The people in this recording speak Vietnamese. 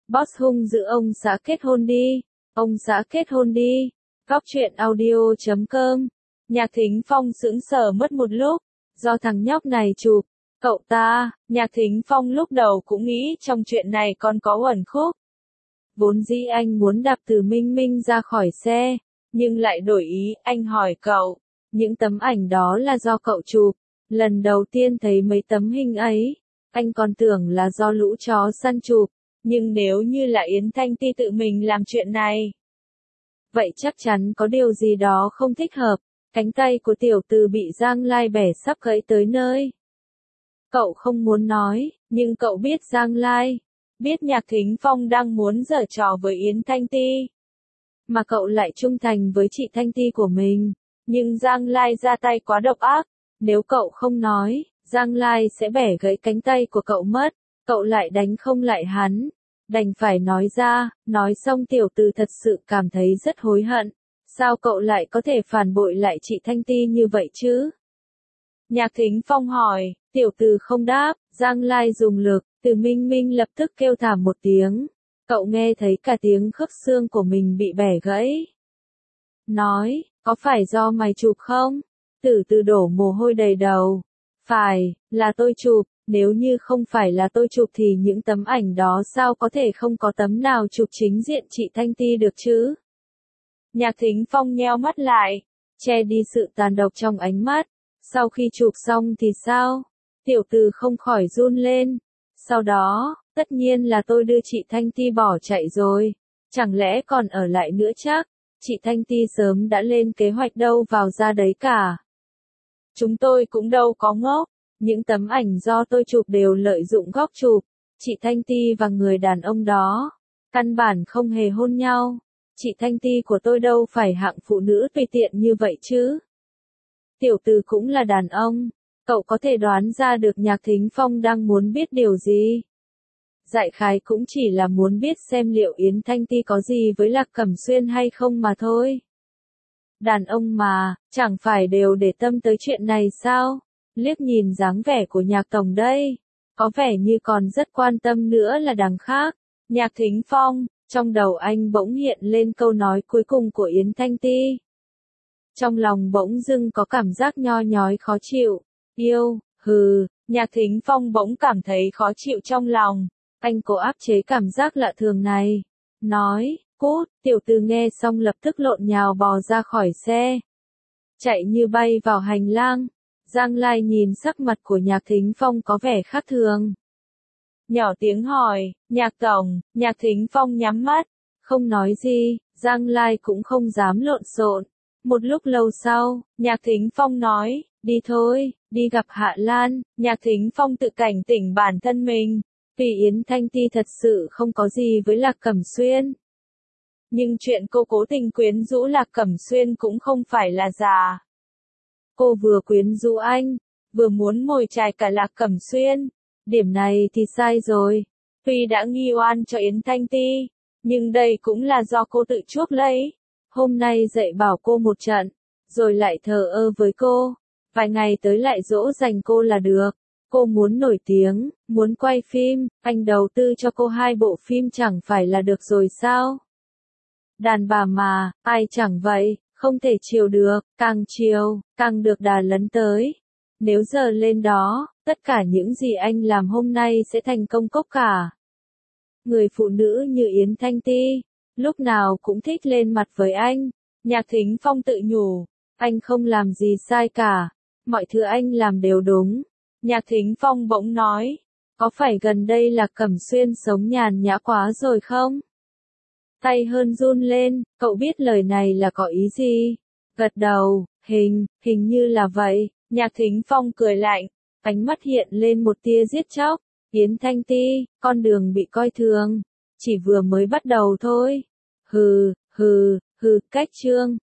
Boss hung dữ ông xã kết hôn đi. Ông xã kết hôn đi. Góc truyện audio.com. Nhạc Thính Phong sững sờ mất một lúc. Do thằng nhóc này chụp. Cậu ta, Nhạc Thính Phong lúc đầu cũng nghĩ trong chuyện này còn có uẩn khúc. Vốn dĩ anh muốn đạp Từ Minh Minh ra khỏi xe. Nhưng lại đổi ý, anh hỏi cậu. Những tấm ảnh đó là do cậu chụp. Lần đầu tiên thấy mấy tấm hình ấy. Anh còn tưởng là do lũ chó săn chụp. Nhưng nếu như là Yến Thanh Ti tự mình làm chuyện này, vậy chắc chắn có điều gì đó không thích hợp. Cánh tay của tiểu từ bị Giang Lai bẻ sắp gãy tới nơi. Cậu không muốn nói, nhưng cậu biết Giang Lai, biết Nhạc Thính Phong đang muốn giở trò với Yến Thanh Ti. Mà cậu lại trung thành với chị Thanh Ti của mình. Nhưng Giang Lai ra tay quá độc ác. Nếu cậu không nói, Giang Lai sẽ bẻ gãy cánh tay của cậu mất. Cậu lại đánh không lại hắn. Đành phải nói ra, nói xong tiểu từ thật sự cảm thấy rất hối hận. Sao cậu lại có thể phản bội lại chị Thanh Ti như vậy chứ? Nhạc Thính Phong hỏi, tiểu từ không đáp, Giang Lai dùng lực, Từ Minh Minh lập tức kêu thảm một tiếng. Cậu nghe thấy cả tiếng khớp xương của mình bị bẻ gãy. Nói, có phải do mày chụp không? Từ từ đổ mồ hôi đầy đầu. Phải, là tôi chụp. Nếu như không phải là tôi chụp thì những tấm ảnh đó sao có thể không có tấm nào chụp chính diện chị Thanh Ti được chứ? Nhạc Thính Phong nheo mắt lại, che đi sự tàn độc trong ánh mắt. Sau khi chụp xong thì sao? Tiểu từ không khỏi run lên. Sau đó, tất nhiên là tôi đưa chị Thanh Ti bỏ chạy rồi. Chẳng lẽ còn ở lại nữa chắc? Chị Thanh Ti sớm đã lên kế hoạch đâu vào ra đấy cả. Chúng tôi cũng đâu có ngốc. Những tấm ảnh do tôi chụp đều lợi dụng góc chụp. Chị Thanh Ti và người đàn ông đó căn bản không hề hôn nhau. Chị Thanh Ti của tôi đâu phải hạng phụ nữ tùy tiện như vậy chứ. Tiểu từ cũng là đàn ông. Cậu có thể đoán ra được Nhạc Thính Phong đang muốn biết điều gì. Đại khái cũng chỉ là muốn biết xem liệu Yến Thanh Ti có gì với Lạc Cẩm Xuyên hay không mà thôi. Đàn ông mà, chẳng phải đều để tâm tới chuyện này sao? Liếc nhìn dáng vẻ của Nhạc Tổng đây, có vẻ như còn rất quan tâm nữa là đằng khác. Nhạc Thính Phong, trong đầu anh bỗng hiện lên câu nói cuối cùng của Yến Thanh Ti. Trong lòng bỗng dưng có cảm giác nho nhói khó chịu. Yêu, Nhạc Thính Phong bỗng cảm thấy khó chịu trong lòng. Anh cố áp chế cảm giác lạ thường này. Nói, cút, tiểu từ nghe xong lập tức lộn nhào bò ra khỏi xe. Chạy như bay vào hành lang. Giang Lai nhìn sắc mặt của Nhạc Thính Phong có vẻ khác thường. Nhỏ tiếng hỏi, Nhạc Tổng, Nhạc Thính Phong nhắm mắt, không nói gì, Giang Lai cũng không dám lộn xộn. Một lúc lâu sau, Nhạc Thính Phong nói, đi thôi, đi gặp Hạ Lan. Nhạc Thính Phong tự cảnh tỉnh bản thân mình, vì Yến Thanh Ti thật sự không có gì với Lạc Cẩm Xuyên. Nhưng chuyện cô cố tình quyến rũ Lạc Cẩm Xuyên cũng không phải là giả. Cô vừa quyến rũ anh, vừa muốn mồi chài cả Lạc Cẩm Xuyên. Điểm này thì sai rồi. Tuy đã nghi oan cho Yến Thanh Ti, nhưng đây cũng là do cô tự chuốc lấy. Hôm nay dạy bảo cô một trận, rồi lại thờ ơ với cô. Vài ngày tới lại dỗ dành cô là được. Cô muốn nổi tiếng, muốn quay phim, anh đầu tư cho cô 2 bộ phim chẳng phải là được rồi sao? Đàn bà mà, ai chẳng vậy, không thể chiều được, càng chiều, càng được đà lấn tới. Nếu giờ lên đó, tất cả những gì anh làm hôm nay sẽ thành công cốc cả. Người phụ nữ như Yến Thanh Ti, lúc nào cũng thích lên mặt với anh. Nhạc Thính Phong tự nhủ, anh không làm gì sai cả, mọi thứ anh làm đều đúng. Nhạc Thính Phong bỗng nói, có phải gần đây là Cẩm Xuyên sống nhàn nhã quá rồi không? Tay hơn run lên, cậu biết lời này là có ý gì? Gật đầu, hình như là vậy. Nhạc Thính Phong cười lạnh, ánh mắt hiện lên một tia giết chóc. Yến Thanh Ti, con đường bị coi thường, chỉ vừa mới bắt đầu thôi. Cách chương